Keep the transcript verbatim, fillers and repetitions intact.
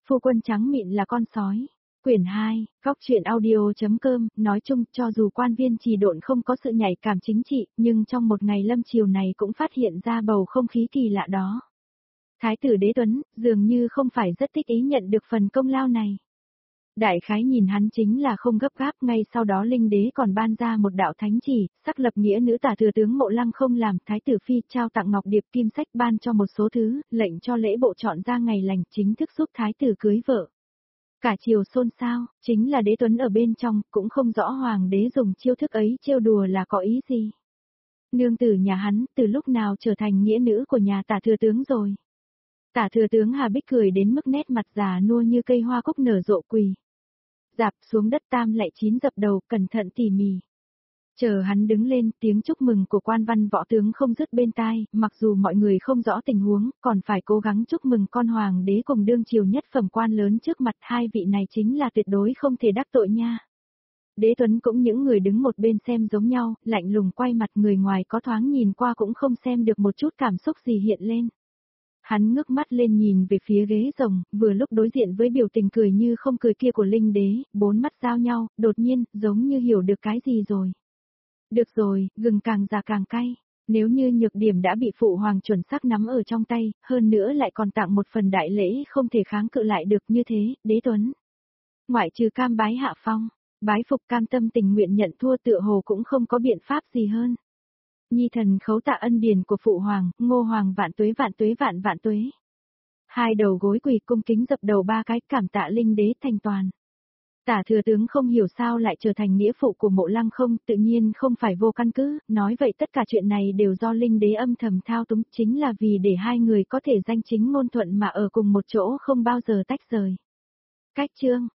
Phu quân trắng mịn là con sói. Quyển hai, góc truyện audio.com, nói chung cho dù quan viên trì độn không có sự nhạy cảm chính trị, nhưng trong một ngày lâm chiều này cũng phát hiện ra bầu không khí kỳ lạ đó. Thái tử Đế Tuấn, dường như không phải rất thích ý nhận được phần công lao này. Đại khái nhìn hắn chính là không gấp gáp, ngay sau đó Linh Đế còn ban ra một đạo thánh chỉ, sắc lập nghĩa nữ tả thừa tướng Mộ Lăng không làm Thái tử Phi trao tặng ngọc điệp kim sách ban cho một số thứ, lệnh cho lễ bộ chọn ra ngày lành chính thức giúp Thái tử cưới vợ. Cả triều xôn xao, chính là Đế Tuấn ở bên trong, cũng không rõ hoàng đế dùng chiêu thức ấy trêu đùa là có ý gì. Nương tử nhà hắn từ lúc nào trở thành nghĩa nữ của nhà tả thừa tướng rồi. Tả thừa tướng Hà Bích cười đến mức nét mặt già nua như cây hoa cúc nở rộ quỳ. Dạp xuống đất tam lại chín dập đầu, cẩn thận tỉ mỉ. Chờ hắn đứng lên, tiếng chúc mừng của quan văn võ tướng không dứt bên tai, mặc dù mọi người không rõ tình huống, còn phải cố gắng chúc mừng con hoàng đế cùng đương triều nhất phẩm quan lớn trước mặt, hai vị này chính là tuyệt đối không thể đắc tội nha. Đế Tuấn cũng những người đứng một bên xem giống nhau, lạnh lùng quay mặt, người ngoài có thoáng nhìn qua cũng không xem được một chút cảm xúc gì hiện lên. Hắn ngước mắt lên nhìn về phía ghế rồng, vừa lúc đối diện với biểu tình cười như không cười kia của Linh Đế, bốn mắt giao nhau, đột nhiên, giống như hiểu được cái gì rồi. Được rồi, gừng càng già càng cay, nếu như nhược điểm đã bị phụ hoàng chuẩn xác nắm ở trong tay, hơn nữa lại còn tặng một phần đại lễ không thể kháng cự lại được như thế, Đế Tuấn. Ngoại trừ cam bái hạ phong, bái phục cam tâm tình nguyện nhận thua tựa hồ cũng không có biện pháp gì hơn. Nhi thần khấu tạ ân điển của phụ hoàng, Ngô hoàng vạn tuế vạn tuế vạn vạn tuế. Hai đầu gối quỳ cung kính dập đầu ba cái, cảm tạ Linh Đế thành toàn. Tả thừa tướng không hiểu sao lại trở thành nghĩa phụ của Mộ Lăng không, tự nhiên không phải vô căn cứ, nói vậy tất cả chuyện này đều do Linh Đế âm thầm thao túng, chính là vì để hai người có thể danh chính ngôn thuận mà ở cùng một chỗ không bao giờ tách rời. Cách chương